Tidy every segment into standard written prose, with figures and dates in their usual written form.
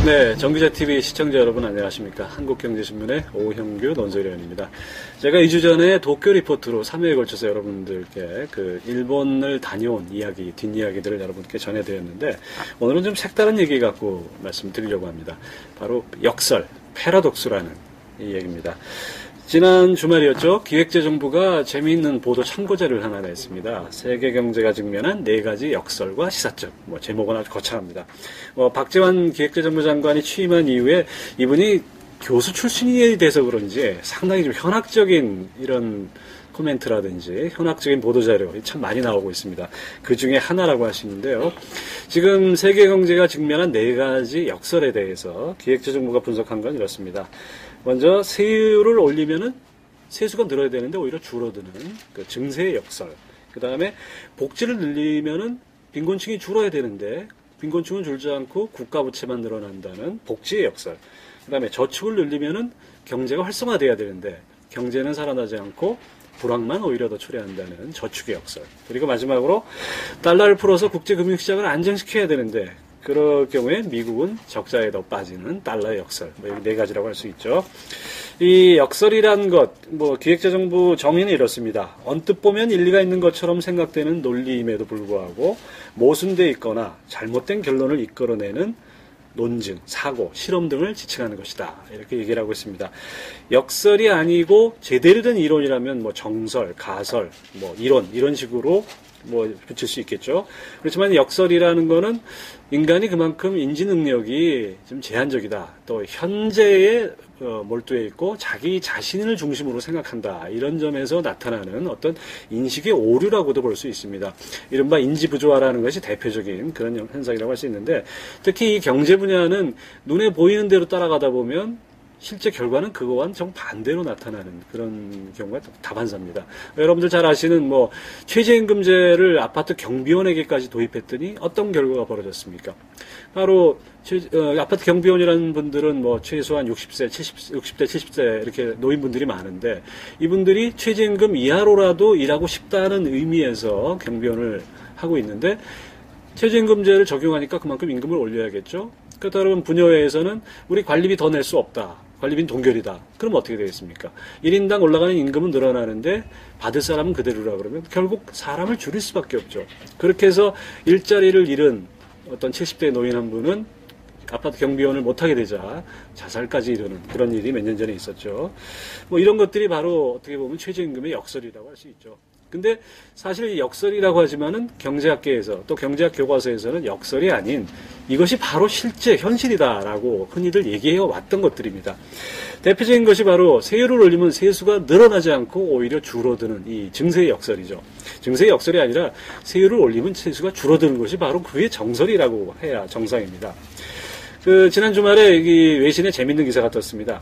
네, 정기자TV 시청자 여러분 안녕하십니까. 한국경제신문의 오형규 논설위원입니다. 제가 2주 전에 도쿄 리포트로 3회에 걸쳐서 여러분들께 일본을 다녀온 이야기, 뒷이야기들을 여러분께 전해드렸는데, 오늘은 좀 색다른 얘기 갖고 말씀드리려고 합니다. 바로 역설, 패러독스라는 이 얘기입니다. 지난 주말이었죠. 기획재정부가 재미있는 보도 참고자료를 하나 냈습니다. 세계 경제가 직면한 4가지 역설과 시사점. 제목은 아주 거창합니다. 박재환 기획재정부 장관이 취임한 이후에 이분이 교수 출신이 돼서 그런지 상당히 좀 현학적인 이런 코멘트라든지 현학적인 보도자료 참 많이 나오고 있습니다. 그 중에 하나라고 하시는데요. 지금 세계 경제가 직면한 4가지 역설에 대해서 기획재정부가 분석한 건 이렇습니다. 먼저 세율을 올리면은 세수가 늘어야 되는데 오히려 줄어드는 그 증세의 역설. 그 다음에 복지를 늘리면은 빈곤층이 줄어야 되는데 빈곤층은 줄지 않고 국가 부채만 늘어난다는 복지의 역설. 그 다음에 저축을 늘리면은 경제가 활성화돼야 되는데 경제는 살아나지 않고 불황만 오히려 더 초래한다는 저축의 역설. 그리고 마지막으로 달러를 풀어서 국제금융시장을 안정시켜야 되는데 그럴 경우에 미국은 적자에 더 빠지는 달러의 역설. 이 4가지라고 할 수 있죠. 이 역설이란 것, 기획재정부 정의는 이렇습니다. 언뜻 보면 일리가 있는 것처럼 생각되는 논리임에도 불구하고 모순되어 있거나 잘못된 결론을 이끌어내는 논증, 사고, 실험 등을 지칭하는 것이다. 이렇게 얘기를 하고 있습니다. 역설이 아니고 제대로 된 이론이라면 정설, 가설, 이론 이런 식으로 붙일 수 있겠죠. 그렇지만 역설이라는 거는 인간이 그만큼 인지 능력이 좀 제한적이다. 또 현재에 몰두해 있고 자기 자신을 중심으로 생각한다. 이런 점에서 나타나는 어떤 인식의 오류라고도 볼 수 있습니다. 이른바 인지부조화라는 것이 대표적인 그런 현상이라고 할 수 있는데, 특히 이 경제 분야는 눈에 보이는 대로 따라가다 보면 실제 결과는 그거와는 정반대로 나타나는 그런 경우가 다반사입니다. 여러분들 잘 아시는 최저임금제를 아파트 경비원에게까지 도입했더니 어떤 결과가 벌어졌습니까? 바로 아파트 경비원이라는 분들은 최소한 60세, 60대, 70세 이렇게 노인분들이 많은데 이분들이 최저임금 이하로라도 일하고 싶다는 의미에서 경비원을 하고 있는데 최저임금제를 적용하니까 그만큼 임금을 올려야겠죠. 그렇다면 분여회에서는 우리 관리비 더 낼 수 없다. 관리비는 동결이다. 그럼 어떻게 되겠습니까? 1인당 올라가는 임금은 늘어나는데 받을 사람은 그대로라 그러면 결국 사람을 줄일 수밖에 없죠. 그렇게 해서 일자리를 잃은 어떤 70대 노인 한 분은 아파트 경비원을 못하게 되자 자살까지 이르는 그런 일이 몇 년 전에 있었죠. 이런 것들이 바로 어떻게 보면 최저임금의 역설이라고 할 수 있죠. 근데 사실 이 역설이라고 하지만은 경제학계에서 또 경제학 교과서에서는 역설이 아닌 이것이 바로 실제 현실이다라고 흔히들 얘기해 왔던 것들입니다. 대표적인 것이 바로 세율을 올리면 세수가 늘어나지 않고 오히려 줄어드는 이 증세의 역설이죠. 증세의 역설이 아니라 세율을 올리면 세수가 줄어드는 것이 바로 그게 정설이라고 해야 정상입니다. 지난 주말에 이 외신에 재밌는 기사가 떴습니다.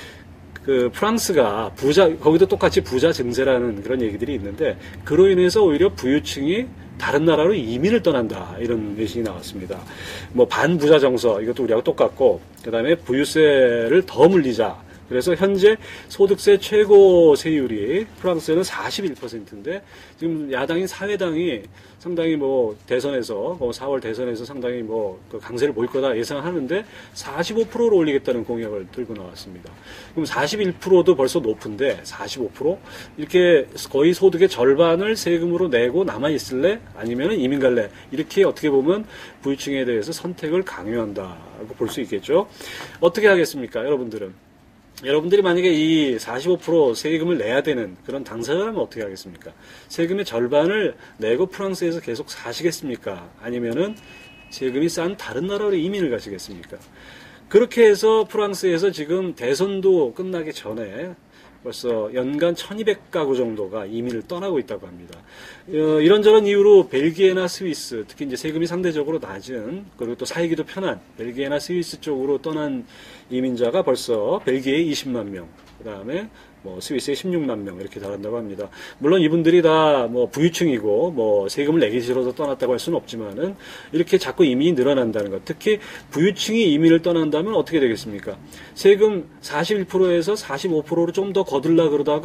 프랑스가 거기도 똑같이 부자 증세라는 그런 얘기들이 있는데, 그로 인해서 오히려 부유층이 다른 나라로 이민을 떠난다. 이런 외신이 나왔습니다. 반부자 정서, 이것도 우리하고 똑같고, 그 다음에 부유세를 더 물리자. 그래서 현재 소득세 최고 세율이 프랑스에는 41%인데 지금 야당인 사회당이 상당히 대선에서 4월 대선에서 상당히 강세를 보일 거다 예상하는데 45%로 올리겠다는 공약을 들고 나왔습니다. 그럼 41%도 벌써 높은데 45%? 이렇게 거의 소득의 절반을 세금으로 내고 남아 있을래? 아니면 이민 갈래? 이렇게 어떻게 보면 부유층에 대해서 선택을 강요한다고 볼 수 있겠죠. 어떻게 하겠습니까, 여러분들은? 여러분들이 만약에 이 45% 세금을 내야 되는 그런 당사자라면 어떻게 하겠습니까? 세금의 절반을 내고 프랑스에서 계속 사시겠습니까? 아니면은 세금이 싼 다른 나라로 이민을 가시겠습니까? 그렇게 해서 프랑스에서 지금 대선도 끝나기 전에 벌써 연간 1200가구 정도가 이민을 떠나고 있다고 합니다. 이런저런 이유로 벨기에나 스위스, 특히 이제 세금이 상대적으로 낮은, 그리고 또 살기도 편한 벨기에나 스위스 쪽으로 떠난 이민자가 벌써 벨기에에 20만 명, 그 다음에 스위스에 16만 명 이렇게 달한다고 합니다. 물론 이분들이 다 부유층이고 세금을 내기 싫어서 떠났다고 할 수는 없지만은 이렇게 자꾸 이민이 늘어난다는 것. 특히 부유층이 이민을 떠난다면 어떻게 되겠습니까? 세금 41%에서 45%로 좀 더 거들라 그러다가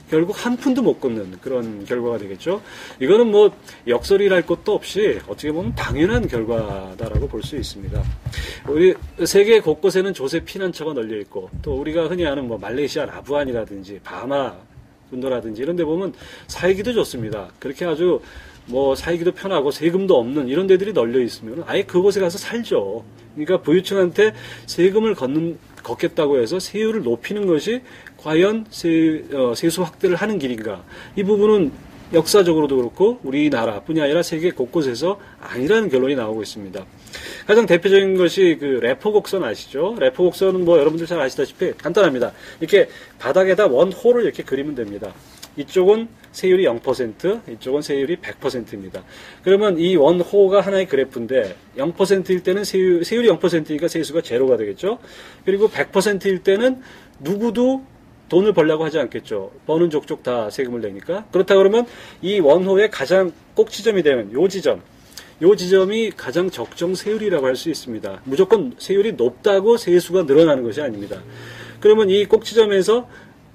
결국 한 푼도 못 걷는 그런 결과가 되겠죠. 이거는 뭐 역설이랄 것도 없이 어떻게 보면 당연한 결과다라고 볼 수 있습니다. 우리 세계 곳곳에는 조세 피난처가 널려 있고, 또 우리가 흔히 아는 뭐 말레이시아 라부안이라든지 바하마 군도라든지 이런 데 보면 살기도 좋습니다. 그렇게 아주 뭐 살기도 편하고 세금도 없는 이런 데들이 널려 있으면 아예 그곳에 가서 살죠. 그러니까 부유층한테 세금을 걷겠다고 해서 세율을 높이는 것이 과연 세수 확대를 하는 길인가? 이 부분은 역사적으로도 그렇고 우리나라뿐이 아니라 세계 곳곳에서 아니라는 결론이 나오고 있습니다. 가장 대표적인 것이 그 레포 곡선 아시죠? 레포 곡선은 뭐 여러분들 잘 아시다시피 간단합니다. 이렇게 바닥에다 원호를 이렇게 그리면 됩니다. 이쪽은 세율이 0%, 이쪽은 세율이 100%입니다. 그러면 이 원호가 하나의 그래프인데 0%일 때는 세율이 0%니까 세수가 제로가 되겠죠. 그리고 100%일 때는 누구도 돈을 벌려고 하지 않겠죠. 버는 족족 다 세금을 내니까. 그렇다 그러면 이 원호의 가장 꼭지점이 되는 요 지점이 가장 적정 세율이라고 할 수 있습니다. 무조건 세율이 높다고 세수가 늘어나는 것이 아닙니다. 그러면 이 꼭지점에서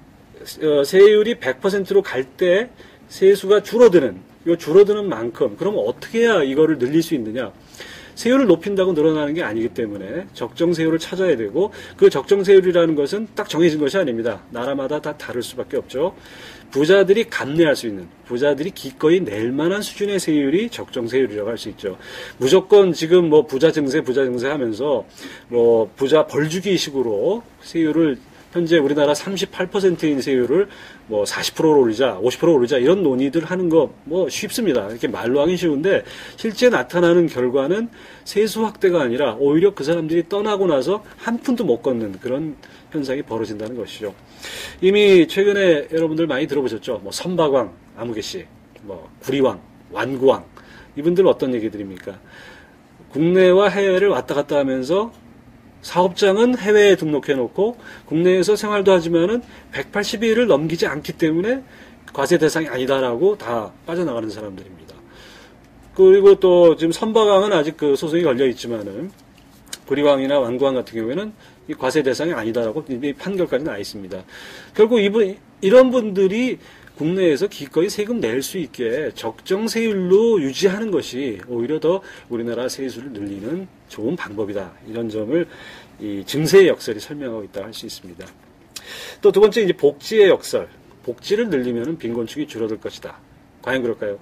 세율이 100%로 갈 때 세수가 줄어드는 만큼, 그러면 어떻게 해야 이거를 늘릴 수 있느냐? 세율을 높인다고 늘어나는 게 아니기 때문에 적정 세율을 찾아야 되고, 그 적정 세율이라는 것은 딱 정해진 것이 아닙니다. 나라마다 다 다를 수밖에 없죠. 부자들이 감내할 수 있는, 부자들이 기꺼이 낼 만한 수준의 세율이 적정 세율이라고 할 수 있죠. 무조건 지금 뭐 부자 증세 하면서 뭐 부자 벌주기 식으로 세율을 현재 우리나라 38%인 세율을 뭐 40%로 올리자, 50%로 올리자 이런 논의들 하는 거 뭐 쉽습니다. 이렇게 말로 하긴 쉬운데 실제 나타나는 결과는 세수 확대가 아니라 오히려 그 사람들이 떠나고 나서 한 푼도 못 걷는 그런 현상이 벌어진다는 것이죠. 이미 최근에 여러분들 많이 들어보셨죠? 뭐 선박왕 아무개 씨, 뭐 구리왕, 완구왕 이분들 어떤 얘기들입니까? 국내와 해외를 왔다 갔다 하면서 사업장은 해외에 등록해놓고 국내에서 생활도 하지만은 180일을 넘기지 않기 때문에 과세 대상이 아니다라고 다 빠져나가는 사람들입니다. 그리고 또 지금 선박왕은 아직 그 소송이 걸려 있지만은 구리왕이나 완구왕 같은 경우에는 이 과세 대상이 아니다라고 이미 판결까지 나 있습니다. 결국 이런 분들이 국내에서 기꺼이 세금 낼 수 있게 적정 세율로 유지하는 것이 오히려 더 우리나라 세수를 늘리는 좋은 방법이다. 이런 점을 이 증세의 역설이 설명하고 있다 할 수 있습니다. 또 두 번째 이제 복지의 역설. 복지를 늘리면 빈곤층이 줄어들 것이다. 과연 그럴까요?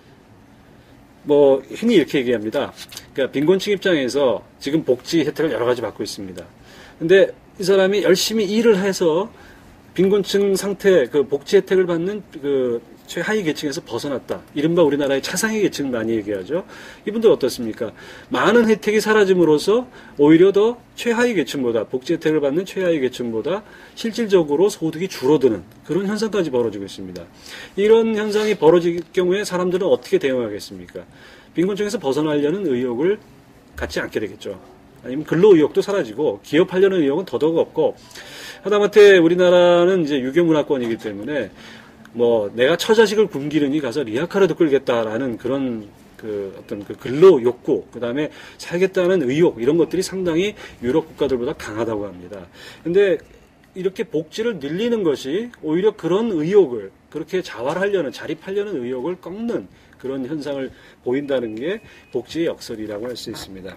뭐 흔히 이렇게 얘기합니다. 그러니까 빈곤층 입장에서 지금 복지 혜택을 여러 가지 받고 있습니다. 근데 이 사람이 열심히 일을 해서 빈곤층 상태, 그 복지 혜택을 받는 그 최하위 계층에서 벗어났다. 이른바 우리나라의 차상위 계층 많이 얘기하죠. 이분들 어떻습니까? 많은 혜택이 사라짐으로써 오히려 더 최하위 계층보다, 복지 혜택을 받는 최하위 계층보다 실질적으로 소득이 줄어드는 그런 현상까지 벌어지고 있습니다. 이런 현상이 벌어질 경우에 사람들은 어떻게 대응하겠습니까? 빈곤층에서 벗어나려는 의욕을 갖지 않게 되겠죠. 아니면 근로 의욕도 사라지고 기업하려는 의욕은 더더욱 없고, 하다못해 우리나라는 이제 유교문화권이기 때문에 뭐 내가 처자식을 굶기르니 가서 리아카라도 끌겠다라는 그런 그 어떤 그 근로 욕구, 그 다음에 살겠다는 의욕 이런 것들이 상당히 유럽 국가들보다 강하다고 합니다. 근데 이렇게 복지를 늘리는 것이 오히려 그런 의욕을 그렇게 자립하려는 의욕을 꺾는 그런 현상을 보인다는 게 복지의 역설이라고 할 수 있습니다.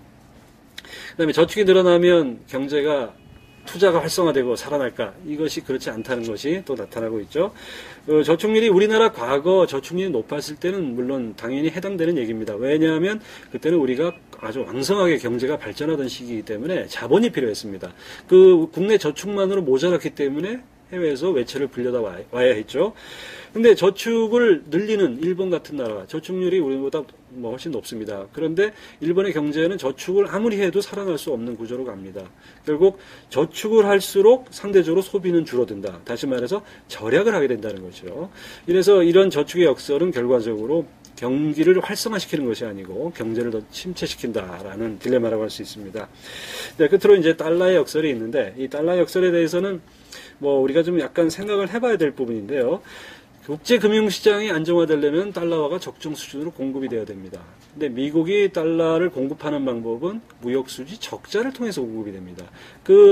그 다음에 저축이 늘어나면 경제가 투자가 활성화되고 살아날까? 이것이 그렇지 않다는 것이 또 나타나고 있죠. 저축률이 우리나라 과거 저축률이 높았을 때는 물론 당연히 해당되는 얘기입니다. 왜냐하면 그때는 우리가 아주 왕성하게 경제가 발전하던 시기이기 때문에 자본이 필요했습니다. 그 국내 저축만으로 모자랐기 때문에 해외에서 외채를 불려다 와야 했죠. 근데 저축을 늘리는 일본 같은 나라, 저축률이 우리보다 뭐 훨씬 높습니다. 그런데 일본의 경제는 저축을 아무리 해도 살아날 수 없는 구조로 갑니다. 결국 저축을 할수록 상대적으로 소비는 줄어든다. 다시 말해서 절약을 하게 된다는 거죠. 이래서 이런 저축의 역설은 결과적으로 경기를 활성화시키는 것이 아니고 경제를 더 침체시킨다라는 딜레마라고 할 수 있습니다. 네, 끝으로 이제 달러의 역설이 있는데 이 달러의 역설에 대해서는 뭐 우리가 좀 약간 생각을 해봐야 될 부분인데요. 국제 금융시장이 안정화되려면 달러화가 적정 수준으로 공급이 되어야 됩니다. 근데 미국이 달러를 공급하는 방법은 무역수지 적자를 통해서 공급이 됩니다. 그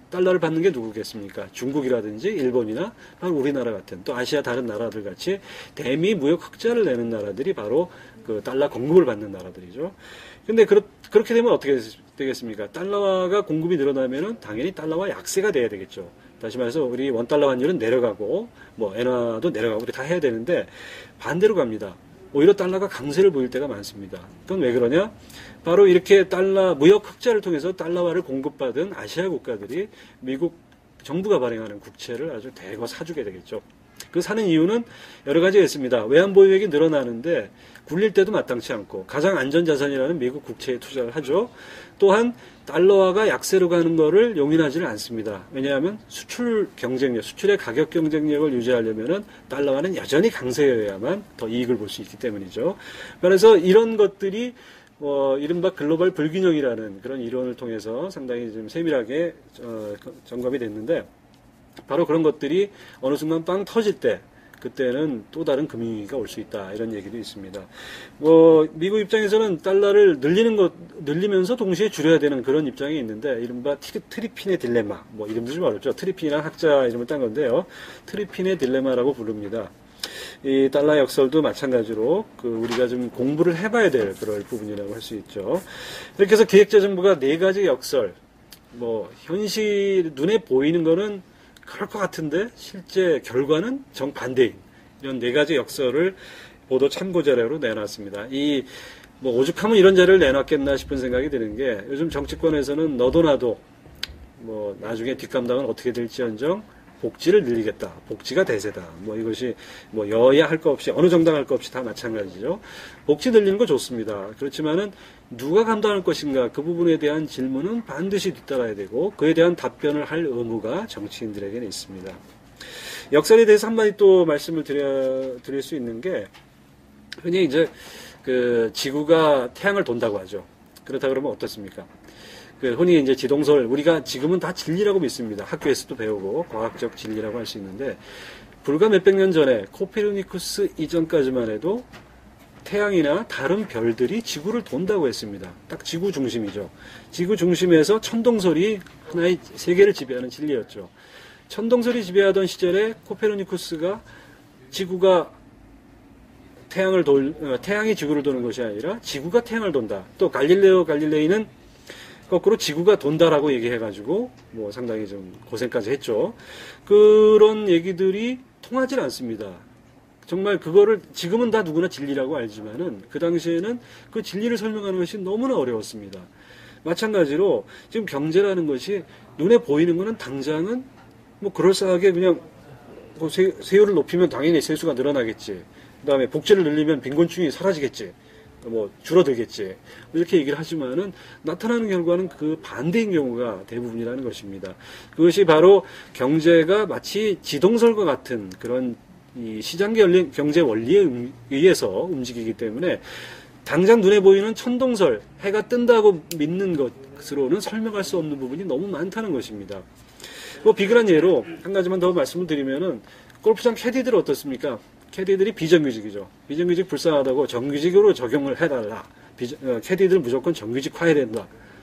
달러를 받는 게 누구겠습니까? 중국이라든지 일본이나 바로 우리나라 같은 또 아시아 다른 나라들 같이 대미 무역 흑자를 내는 나라들이 바로 그 달러 공급을 받는 나라들이죠. 근데 그렇게 되면 어떻게 되겠습니까? 달러가 공급이 늘어나면은 당연히 달러와 약세가 돼야 되겠죠. 다시 말해서 우리 원달러 환율은 내려가고 뭐 엔화도 내려가고 다 해야 되는데 반대로 갑니다. 오히려 달러가 강세를 보일 때가 많습니다. 그건 왜 그러냐? 바로 이렇게 달러 무역 흑자를 통해서 달러화를 공급받은 아시아 국가들이 미국 정부가 발행하는 국채를 아주 대거 사주게 되겠죠. 그 사는 이유는 여러 가지가 있습니다. 외환 보유액이 늘어나는데 굴릴 때도 마땅치 않고 가장 안전자산이라는 미국 국채에 투자를 하죠. 또한 달러화가 약세로 가는 것을 용인하지는 않습니다. 왜냐하면 수출 경쟁력, 수출의 가격 경쟁력을 유지하려면은 달러화는 여전히 강세여야만 더 이익을 볼 수 있기 때문이죠. 그래서 이런 것들이 이른바 글로벌 불균형이라는 그런 이론을 통해서 상당히 좀 세밀하게 점검이 됐는데 바로 그런 것들이 어느 순간 빵 터질 때 그때는 또 다른 금융위기가 올 수 있다 이런 얘기도 있습니다. 미국 입장에서는 달러를 늘리면서 동시에 줄여야 되는 그런 입장이 있는데 이른바 트리핀의 딜레마 이름도 좀 어렵죠. 트리핀이란 학자 이름을 딴 건데요. 트리핀의 딜레마라고 부릅니다. 이 달러 역설도 마찬가지로 우리가 좀 공부를 해봐야 될 그럴 부분이라고 할 수 있죠. 이렇게 해서 기획재정부가 네 가지 역설 현실 눈에 보이는 거는 그럴 것 같은데 실제 결과는 정반대인 이런 네 가지 역설을 보도 참고 자료로 내놨습니다. 오죽하면 이런 자료를 내놨겠나 싶은 생각이 드는 게 요즘 정치권에서는 너도 나도 나중에 뒷감당은 어떻게 될지언정 복지를 늘리겠다. 복지가 대세다. 이것이 여야 할 거 없이 어느 정당 할 거 없이 다 마찬가지죠. 복지 늘리는 거 좋습니다. 그렇지만은 누가 감당할 것인가 그 부분에 대한 질문은 반드시 뒤따라야 되고 그에 대한 답변을 할 의무가 정치인들에게는 있습니다. 역설에 대해서 한마디 또 말씀을 드릴 수 있는 게 흔히 이제 지구가 태양을 돈다고 하죠. 그렇다 그러면 어떻습니까? 흔히 이제 지동설, 우리가 지금은 다 진리라고 믿습니다. 학교에서도 배우고, 과학적 진리라고 할 수 있는데, 불과 몇백 년 전에 코페르니쿠스 이전까지만 해도 태양이나 다른 별들이 지구를 돈다고 했습니다. 딱 지구 중심이죠. 지구 중심에서 천동설이 하나의 세계를 지배하는 진리였죠. 천동설이 지배하던 시절에 코페르니쿠스가 지구가 태양이 지구를 도는 것이 아니라 지구가 태양을 돈다. 또 갈릴레이는 거꾸로 지구가 돈다라고 얘기해가지고 상당히 좀 고생까지 했죠. 그런 얘기들이 통하질 않습니다. 정말 그거를 지금은 다 누구나 진리라고 알지만은 그 당시에는 그 진리를 설명하는 것이 너무나 어려웠습니다. 마찬가지로 지금 경제라는 것이 눈에 보이는 거는 당장은 그럴싸하게 그냥 세율을 높이면 당연히 세수가 늘어나겠지. 그다음에 복지를 늘리면 빈곤층이 사라지겠지. 줄어들겠지. 이렇게 얘기를 하지만은 나타나는 결과는 그 반대인 경우가 대부분이라는 것입니다. 그것이 바로 경제가 마치 지동설과 같은 그런 이 시장 경제 원리에 의해서 움직이기 때문에 당장 눈에 보이는 천동설, 해가 뜬다고 믿는 것으로는 설명할 수 없는 부분이 너무 많다는 것입니다. 비근한 예로 한 가지만 더 말씀을 드리면은 골프장 캐디들 어떻습니까? 캐디들이 비정규직이죠. 비정규직 불쌍하다고 정규직으로 적용을 해달라. 캐디들 무조건 정규직화해야 된다.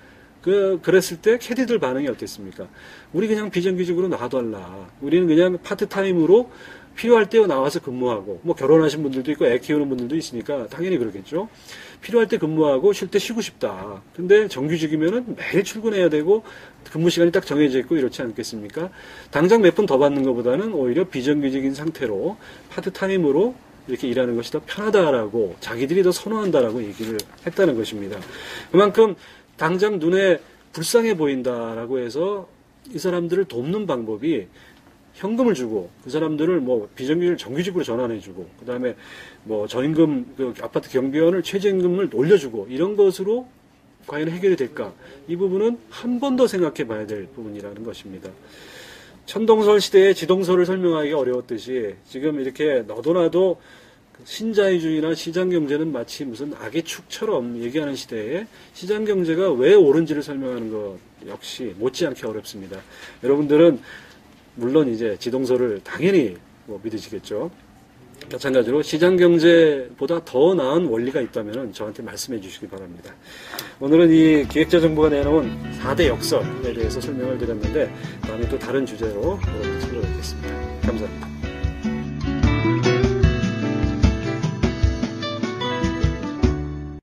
그랬을 때 캐디들 반응이 어땠습니까? 우리 그냥 비정규직으로 놔달라. 우리는 그냥 파트타임으로 필요할 때 나와서 근무하고, 결혼하신 분들도 있고 애 키우는 분들도 있으니까 당연히 그러겠죠. 필요할 때 근무하고 쉴 때 쉬고 싶다. 근데 정규직이면은 매일 출근해야 되고 근무 시간이 딱 정해져 있고 이렇지 않겠습니까? 당장 몇 분 더 받는 것보다는 오히려 비정규직인 상태로 파트타임으로 이렇게 일하는 것이 더 편하다라고 자기들이 더 선호한다라고 얘기를 했다는 것입니다. 그만큼 당장 눈에 불쌍해 보인다라고 해서 이 사람들을 돕는 방법이 현금을 주고 그 사람들을 비정규직을 정규직으로 전환해주고 그 다음에 저임금 아파트 경비원을 최저임금을 올려주고 이런 것으로 과연 해결이 될까? 이 부분은 한 번 더 생각해 봐야 될 부분이라는 것입니다. 천동설 시대에 지동설을 설명하기가 어려웠듯이 지금 이렇게 너도 나도 신자유주의나 시장경제는 마치 무슨 악의 축처럼 얘기하는 시대에 시장경제가 왜 옳은지를 설명하는 것 역시 못지않게 어렵습니다. 여러분들은 물론 이제 지동설을 당연히 믿으시겠죠. 마찬가지로 시장경제보다 더 나은 원리가 있다면 저한테 말씀해 주시기 바랍니다. 오늘은 이 기획자 정부가 내놓은 4대 역설에 대해서 설명을 드렸는데 다음에 또 다른 주제로 여러분들 찾아뵙겠습니다. 감사합니다.